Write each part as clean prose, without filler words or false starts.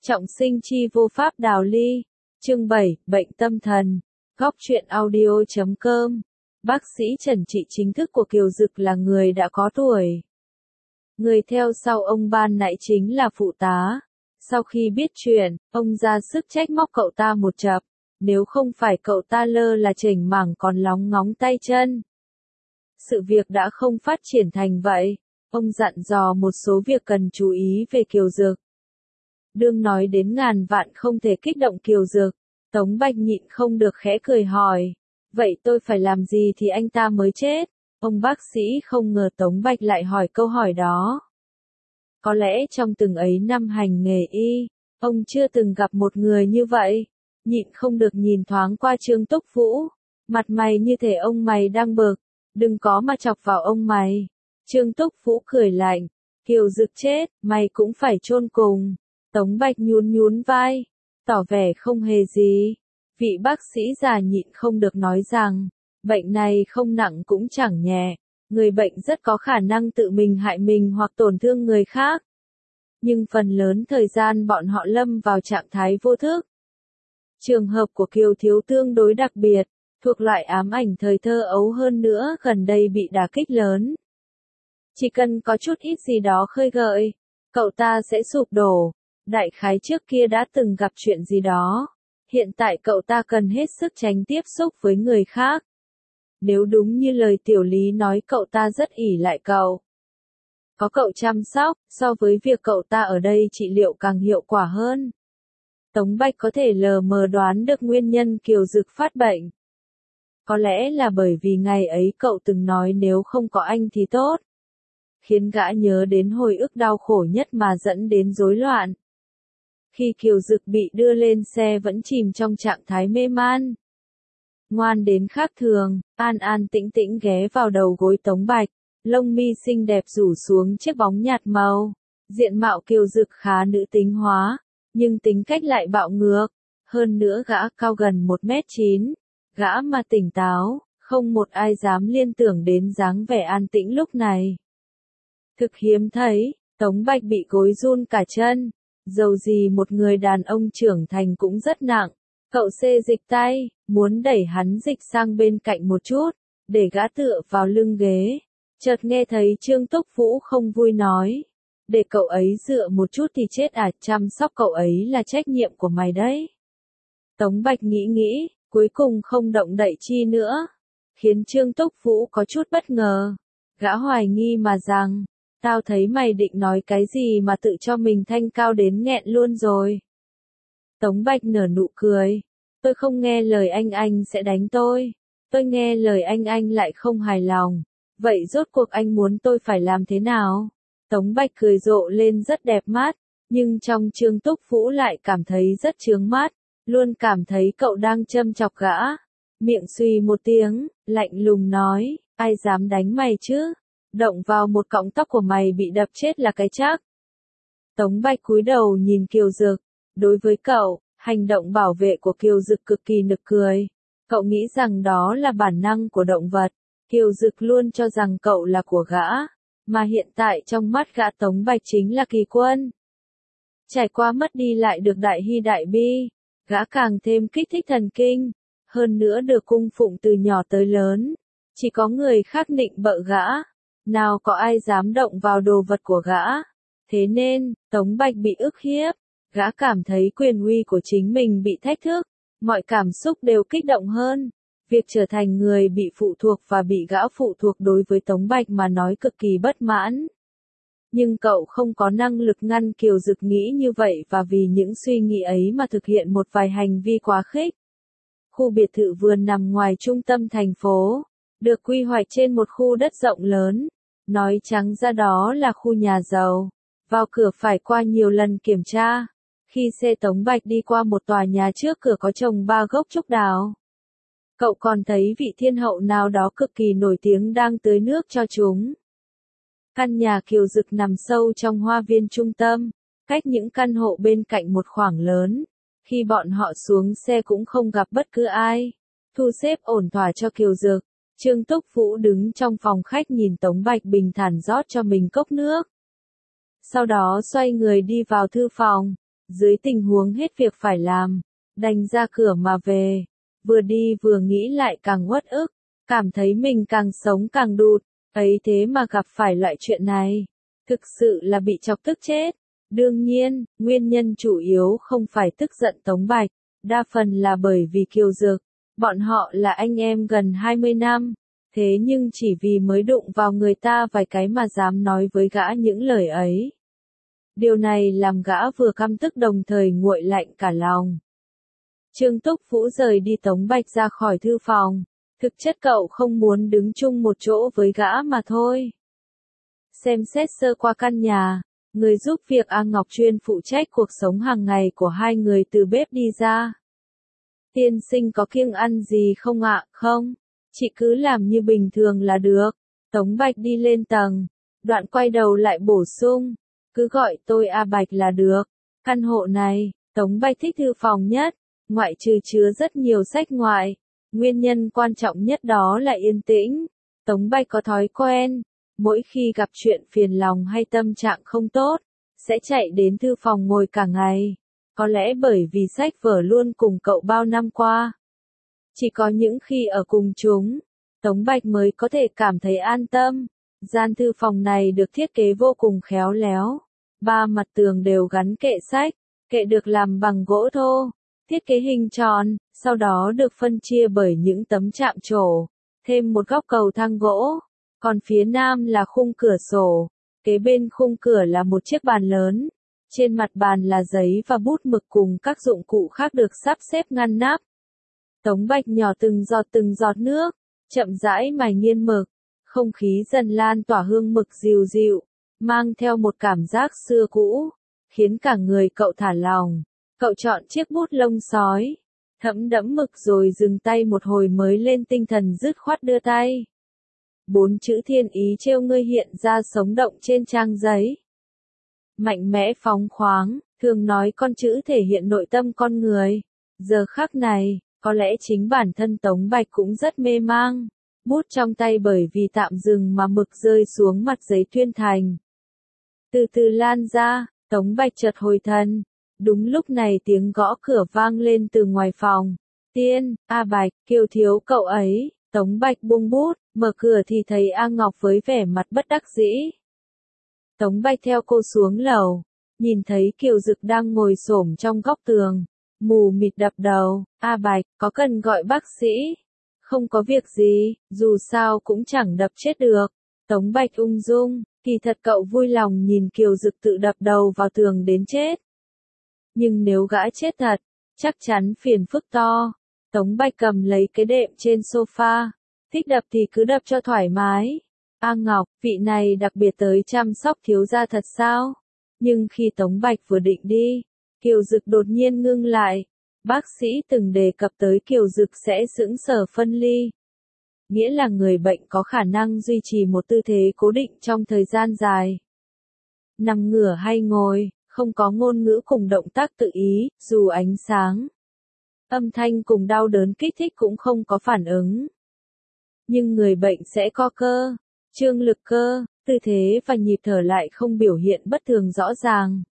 Trọng sinh chi vô pháp đào ly. Chương 7, bệnh tâm thần. Góc truyện audio.com. Bác sĩ Trần trị chính thức của Kiều Dực là người đã có tuổi. Người theo sau ông ban nãy chính là phụ tá. Sau khi biết chuyện, ông ra sức trách móc cậu ta một chập. Nếu không phải cậu ta lơ là chểnh mảng còn lóng ngóng tay chân. Sự việc đã không phát triển thành vậy. Ông dặn dò một số việc cần chú ý về Kiều Dực. Đương nói đến ngàn vạn không thể kích động Kiều Dực, Tống Bạch nhịn không được khẽ cười hỏi. Vậy tôi phải làm gì thì anh ta mới chết? Ông bác sĩ không ngờ Tống Bạch lại hỏi câu hỏi đó. Có lẽ trong từng ấy năm hành nghề y, ông chưa từng gặp một người như vậy. Nhịn không được nhìn thoáng qua Trương Túc Vũ. Mặt mày như thể ông mày đang bực. Đừng có mà chọc vào ông mày. Trương Túc Vũ cười lạnh. Kiều Dực chết, mày cũng phải chôn cùng. Tống Bạch nhún vai, tỏ vẻ không hề gì. Vị bác sĩ già nhịn không được nói rằng, bệnh này không nặng cũng chẳng nhẹ, người bệnh rất có khả năng tự mình hại mình hoặc tổn thương người khác. Nhưng phần lớn thời gian bọn họ lâm vào trạng thái vô thức. Trường hợp của Kiều Thiếu tương đối đặc biệt, thuộc loại ám ảnh thời thơ ấu hơn nữa gần đây bị đả kích lớn. Chỉ cần có chút ít gì đó khơi gợi, cậu ta sẽ sụp đổ. Đại khái trước kia đã từng gặp chuyện gì đó. Hiện tại cậu ta cần hết sức tránh tiếp xúc với người khác. Nếu đúng như lời Tiểu Lý nói cậu ta rất ỷ lại cậu. Có cậu chăm sóc, so với việc cậu ta ở đây trị liệu càng hiệu quả hơn. Tống Bạch có thể lờ mờ đoán được nguyên nhân Kiều Dực phát bệnh. Có lẽ là bởi vì ngày ấy cậu từng nói nếu không có anh thì tốt. Khiến gã nhớ đến hồi ức đau khổ nhất mà dẫn đến rối loạn. Khi Kiều Dực bị đưa lên xe vẫn chìm trong trạng thái mê man. Ngoan đến khác thường, an an tĩnh tĩnh ghé vào đầu gối Tống Bạch, lông mi xinh đẹp rủ xuống chiếc bóng nhạt màu. Diện mạo Kiều Dực khá nữ tính hóa, nhưng tính cách lại bạo ngược. Hơn nữa gã cao gần 1m9, gã mà tỉnh táo, không một ai dám liên tưởng đến dáng vẻ an tĩnh lúc này. Thực hiếm thấy, Tống Bạch bị gối run cả chân. Dầu gì một người đàn ông trưởng thành cũng rất nặng, cậu xê dịch tay, muốn đẩy hắn dịch sang bên cạnh một chút, để gã tựa vào lưng ghế. Chợt nghe thấy Trương Túc Vũ không vui nói, để cậu ấy dựa một chút thì chết à, chăm sóc cậu ấy là trách nhiệm của mày đấy. Tống Bạch nghĩ, cuối cùng không động đậy chi nữa, khiến Trương Túc Vũ có chút bất ngờ. Gã hoài nghi mà rằng, tao thấy mày định nói cái gì mà tự cho mình thanh cao đến nghẹn luôn rồi. Tống Bạch nở nụ cười. Tôi không nghe lời anh sẽ đánh tôi. Tôi nghe lời anh lại không hài lòng. Vậy rốt cuộc anh muốn tôi phải làm thế nào? Tống Bạch cười rộ lên rất đẹp mắt, nhưng trong Trương Túc Vũ lại cảm thấy rất chướng mắt, luôn cảm thấy cậu đang châm chọc gã. Miệng suy một tiếng, lạnh lùng nói, ai dám đánh mày chứ? Động vào một cọng tóc của mày bị đập chết là cái chắc. Tống Bạch cúi đầu nhìn Kiều Dực. Đối với cậu, hành động bảo vệ của Kiều Dực cực kỳ nực cười. Cậu nghĩ rằng đó là bản năng của động vật. Kiều Dực luôn cho rằng cậu là của gã. Mà hiện tại trong mắt gã Tống Bạch chính là kỳ quân. Trải qua mất đi lại được đại hy đại bi. Gã càng thêm kích thích thần kinh. Hơn nữa được cung phụng từ nhỏ tới lớn. Chỉ có người khác nịnh bợ gã. Nào có ai dám động vào đồ vật của gã. Thế nên, Tống Bạch bị ức hiếp. Gã cảm thấy quyền uy của chính mình bị thách thức. Mọi cảm xúc đều kích động hơn. Việc trở thành người bị phụ thuộc và bị gã phụ thuộc đối với Tống Bạch mà nói cực kỳ bất mãn. Nhưng cậu không có năng lực ngăn Kiều Dực nghĩ như vậy và vì những suy nghĩ ấy mà thực hiện một vài hành vi quá khích. Khu biệt thự vườn nằm ngoài trung tâm thành phố. Được quy hoạch trên một khu đất rộng lớn. Nói trắng ra đó là khu nhà giàu. Vào cửa phải qua nhiều lần kiểm tra. Khi xe Tống Bạch đi qua một tòa nhà trước cửa có trồng 3 gốc trúc đào. Cậu còn thấy vị thiên hậu nào đó cực kỳ nổi tiếng đang tưới nước cho chúng. Căn nhà Kiều Dực nằm sâu trong hoa viên trung tâm, cách những căn hộ bên cạnh một khoảng lớn. Khi bọn họ xuống xe cũng không gặp bất cứ ai. Thu xếp ổn thỏa cho Kiều Dực. Trương Túc Vũ đứng trong phòng khách nhìn Tống Bạch bình thản rót cho mình cốc nước. Sau đó xoay người đi vào thư phòng. dưới tình huống hết việc phải làm, đành ra cửa mà về. Vừa đi vừa nghĩ lại càng uất ức, cảm thấy mình càng sống càng đụt, ấy thế mà gặp phải loại chuyện này. Thực sự là bị chọc tức chết. Đương nhiên, nguyên nhân chủ yếu không phải tức giận Tống Bạch, đa phần là bởi vì Kiều Dực. Bọn họ là anh em gần 20 năm, thế nhưng chỉ vì mới đụng vào người ta vài cái mà dám nói với gã những lời ấy. Điều này làm gã vừa căm tức đồng thời nguội lạnh cả lòng. Trương Túc Vũ rời đi Tống Bạch ra khỏi thư phòng, thực chất cậu không muốn đứng chung một chỗ với gã mà thôi. Xem xét sơ qua căn nhà, người giúp việc A Ngọc chuyên phụ trách cuộc sống hàng ngày của hai người từ bếp đi ra. Tiên sinh có kiêng ăn gì không ạ? Không, chị cứ làm như bình thường là được. Tống Bạch đi lên tầng, đoạn quay đầu lại bổ sung, cứ gọi tôi A Bạch là được. Căn hộ này, Tống Bạch thích thư phòng nhất, ngoại trừ chứa rất nhiều sách ngoại. Nguyên nhân quan trọng nhất đó là yên tĩnh. Tống Bạch có thói quen, mỗi khi gặp chuyện phiền lòng hay tâm trạng không tốt, sẽ chạy đến thư phòng ngồi cả ngày. Có lẽ bởi vì sách vở luôn cùng cậu bao năm qua. Chỉ có những khi ở cùng chúng, Tống Bạch mới có thể cảm thấy an tâm. Gian thư phòng này được thiết kế vô cùng khéo léo. Ba mặt tường đều gắn kệ sách, kệ được làm bằng gỗ thô, thiết kế hình tròn, sau đó được phân chia bởi những tấm chạm trổ, thêm một góc cầu thang gỗ. Còn phía nam là khung cửa sổ, kế bên khung cửa là một chiếc bàn lớn. Trên mặt bàn là giấy và bút mực cùng các dụng cụ khác được sắp xếp ngăn nắp. Tống Bạch nhỏ từng giọt nước, chậm rãi mài nghiên mực, không khí dần lan tỏa hương mực dịu dịu, mang theo một cảm giác xưa cũ, khiến cả người cậu thả lỏng. Cậu chọn chiếc bút lông sói, thấm đẫm mực rồi dừng tay một hồi mới lên tinh thần dứt khoát đưa tay. 4 chữ thiên ý trêu ngươi hiện ra sống động trên trang giấy. Mạnh mẽ phóng khoáng, thường nói con chữ thể hiện nội tâm con người. Giờ khắc này, có lẽ chính bản thân Tống Bạch cũng rất mê mang. Bút trong tay bởi vì tạm dừng mà mực rơi xuống mặt giấy tuyên thành. Từ từ lan ra, Tống Bạch chợt hồi thần. Đúng lúc này tiếng gõ cửa vang lên từ ngoài phòng. Tiên, A Bạch, Kiều thiếu cậu ấy. Tống Bạch buông bút, mở cửa thì thấy A Ngọc với vẻ mặt bất đắc dĩ. Tống Bạch theo cô xuống lầu, nhìn thấy Kiều Dực đang ngồi xổm trong góc tường, mù mịt đập đầu. A Bạch, có cần gọi bác sĩ? Không có việc gì, dù sao cũng chẳng đập chết được. Tống Bạch ung dung, kỳ thật cậu vui lòng nhìn Kiều Dực tự đập đầu vào tường đến chết. Nhưng nếu gã chết thật, chắc chắn phiền phức to. Tống Bạch cầm lấy cái đệm trên sofa, thích đập thì cứ đập cho thoải mái. A Ngọc, vị này đặc biệt tới chăm sóc thiếu gia thật sao? Nhưng khi Tống Bạch vừa định đi, Kiều Dực đột nhiên ngưng lại. Bác sĩ từng đề cập tới Kiều Dực sẽ sững sờ phân ly. Nghĩa là người bệnh có khả năng duy trì một tư thế cố định trong thời gian dài. Nằm ngửa hay ngồi, không có ngôn ngữ cùng động tác tự ý, dù ánh sáng, âm thanh cùng đau đớn kích thích cũng không có phản ứng. Nhưng người bệnh sẽ co cơ, trương lực cơ, tư thế và nhịp thở lại không biểu hiện bất thường rõ ràng.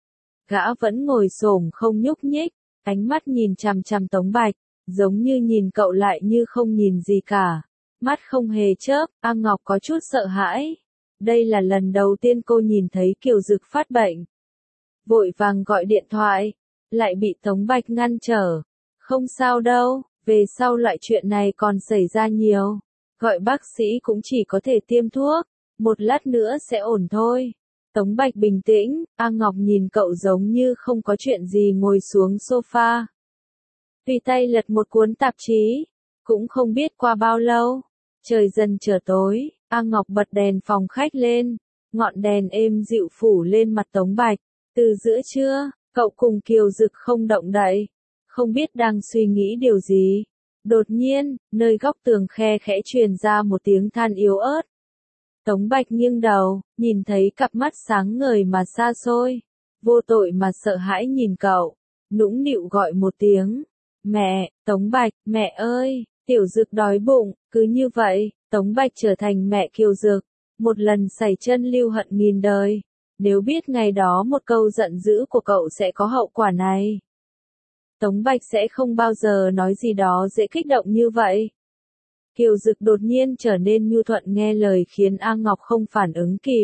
Gã vẫn ngồi xổm không nhúc nhích, ánh mắt nhìn chằm chằm Tống Bạch, giống như nhìn cậu lại như không nhìn gì cả. Mắt không hề chớp, A Ngọc có chút sợ hãi. Đây là lần đầu tiên cô nhìn thấy Kiều Dực phát bệnh. Vội vàng gọi điện thoại, lại bị Tống Bạch ngăn trở. Không sao đâu, về sau loại chuyện này còn xảy ra nhiều. Gọi bác sĩ cũng chỉ có thể tiêm thuốc, một lát nữa sẽ ổn thôi. Tống Bạch bình tĩnh, A Ngọc nhìn cậu giống như không có chuyện gì ngồi xuống sofa. Tùy tay lật một cuốn tạp chí, cũng không biết qua bao lâu. Trời dần trở tối, A Ngọc bật đèn phòng khách lên, ngọn đèn êm dịu phủ lên mặt Tống Bạch. Từ giữa trưa, cậu cùng Kiều Dực không động đậy, không biết đang suy nghĩ điều gì. Đột nhiên, nơi góc tường khe khẽ truyền ra một tiếng than yếu ớt. Tống Bạch nghiêng đầu, nhìn thấy cặp mắt sáng ngời mà xa xôi, vô tội mà sợ hãi nhìn cậu, nũng nịu gọi một tiếng. Mẹ, Tống Bạch, mẹ ơi, Tiểu Dực đói bụng. Cứ như vậy, Tống Bạch trở thành mẹ Kiều Dực, một lần sẩy chân lưu hận nghìn đời. nếu biết ngày đó một câu giận dữ của cậu sẽ có hậu quả này. Tống Bạch sẽ không bao giờ nói gì đó dễ kích động như vậy. Kiều Dực đột nhiên trở nên nhu thuận nghe lời khiến A Ngọc không phản ứng kịp.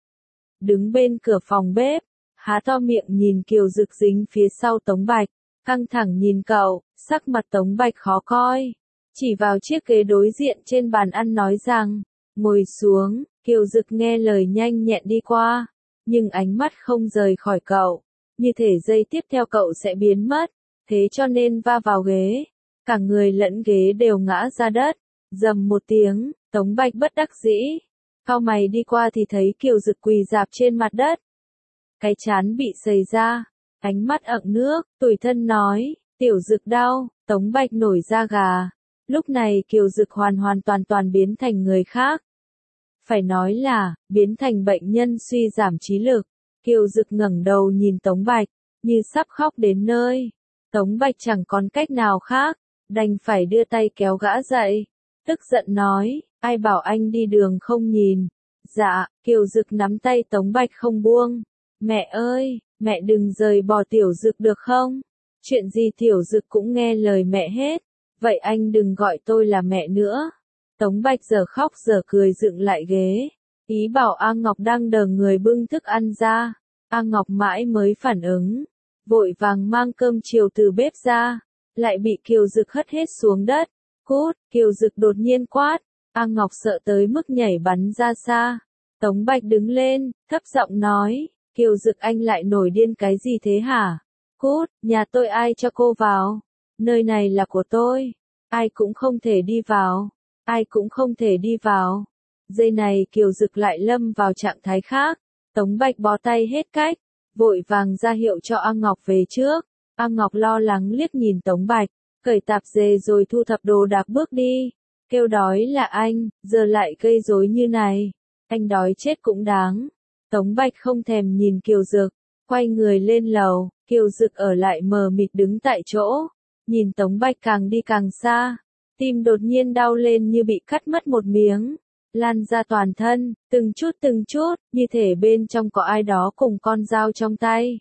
Đứng bên cửa phòng bếp, há to miệng nhìn Kiều Dực dính phía sau Tống Bạch, căng thẳng nhìn cậu, sắc mặt Tống Bạch khó coi. Chỉ vào chiếc ghế đối diện trên bàn ăn nói rằng, ngồi xuống, Kiều Dực nghe lời nhanh nhẹn đi qua, nhưng ánh mắt không rời khỏi cậu, như thể giây tiếp theo cậu sẽ biến mất, thế cho nên va vào ghế, cả người lẫn ghế đều ngã ra đất, rầm một tiếng, Tống Bạch bất đắc dĩ, cau mày đi qua thì thấy Kiều Dực quỳ rạp trên mặt đất. Cái trán bị sầy ra, ánh mắt ẩn nước, tủi thân nói, tiểu Dực đau, Tống Bạch nổi da gà. Lúc này Kiều Dực hoàn toàn biến thành người khác. Phải nói là, biến thành bệnh nhân suy giảm trí lực. Kiều Dực ngẩng đầu nhìn Tống Bạch, như sắp khóc đến nơi. Tống Bạch chẳng còn cách nào khác, đành phải đưa tay kéo gã dậy. Tức giận nói, ai bảo anh đi đường không nhìn. Dạ, Kiều Dực nắm tay Tống Bạch không buông. Mẹ ơi, mẹ đừng rời bỏ tiểu Dực được không? Chuyện gì tiểu Dực cũng nghe lời mẹ hết. Vậy anh đừng gọi tôi là mẹ nữa. Tống Bạch giờ khóc giờ cười dựng lại ghế. Ý bảo A Ngọc đang đờ người bưng thức ăn ra. A Ngọc mãi mới phản ứng. Vội vàng mang cơm chiều từ bếp ra. Lại bị Kiều Dực hất hết xuống đất. Cút, Kiều Dực đột nhiên quát. A Ngọc sợ tới mức nhảy bắn ra xa. Tống Bạch đứng lên, thấp giọng nói. Kiều Dực anh lại nổi điên cái gì thế hả? Cút, nhà tôi ai cho cô vào? Nơi này là của tôi. Ai cũng không thể đi vào. Ai cũng không thể đi vào. Giây này Kiều Dực lại lâm vào trạng thái khác. Tống Bạch bó tay hết cách. Vội vàng ra hiệu cho A Ngọc về trước. A Ngọc lo lắng liếc nhìn Tống Bạch. Cởi tạp dề rồi thu thập đồ đạc bước đi. Kêu đói là anh, giờ lại gây rối như này. Anh đói chết cũng đáng. Tống Bạch không thèm nhìn Kiều Dực. Quay người lên lầu. Kiều Dực ở lại mờ mịt đứng tại chỗ. Nhìn Tống Bạch càng đi càng xa, tim đột nhiên đau lên như bị cắt mất một miếng, lan ra toàn thân, từng chút, như thể bên trong có ai đó cùng con dao trong tay.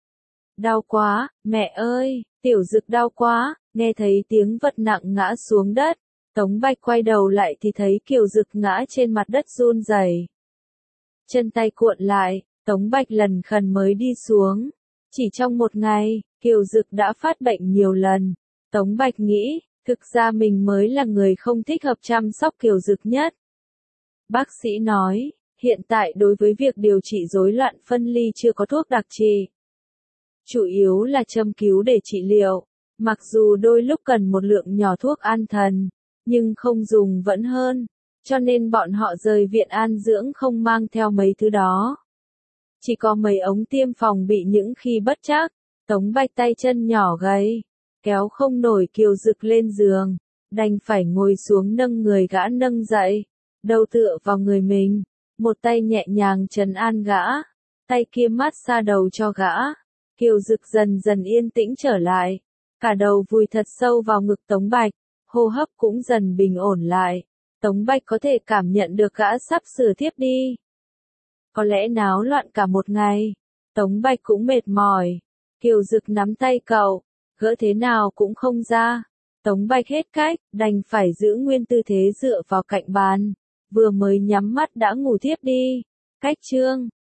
Đau quá, mẹ ơi, tiểu Dực đau quá, nghe thấy tiếng vật nặng ngã xuống đất, Tống Bạch quay đầu lại thì thấy Kiều Dực ngã trên mặt đất run rẩy. Chân tay cuộn lại, Tống Bạch lần khần mới đi xuống. Chỉ trong một ngày, Kiều Dực đã phát bệnh nhiều lần. Tống Bạch nghĩ, thực ra mình mới là người không thích hợp chăm sóc Kiều Dực nhất. Bác sĩ nói, hiện tại đối với việc điều trị rối loạn phân ly chưa có thuốc đặc trị. Chủ yếu là châm cứu để trị liệu. Mặc dù đôi lúc cần một lượng nhỏ thuốc an thần, nhưng không dùng vẫn hơn. Cho nên bọn họ rời viện an dưỡng không mang theo mấy thứ đó. Chỉ có mấy ống tiêm phòng bị những khi bất trắc. Tống Bạch tay chân nhỏ gầy, kéo không nổi Kiều Dực lên giường, đành phải ngồi xuống nâng người gã nâng dậy, đầu tựa vào người mình, một tay nhẹ nhàng trấn an gã, tay kia mát xa đầu cho gã. Kiều Dực dần dần yên tĩnh trở lại, cả đầu vùi thật sâu vào ngực Tống Bạch, hô hấp cũng dần bình ổn lại. Tống Bạch có thể cảm nhận được gã sắp sửa thiếp đi. Có lẽ náo loạn cả một ngày, Tống Bạch cũng mệt mỏi. Kiều Dực nắm tay cậu, gỡ thế nào cũng không ra. Tống Bạch hết cách, đành phải giữ nguyên tư thế dựa vào cạnh bàn. Vừa mới nhắm mắt đã ngủ thiếp đi. Cách chương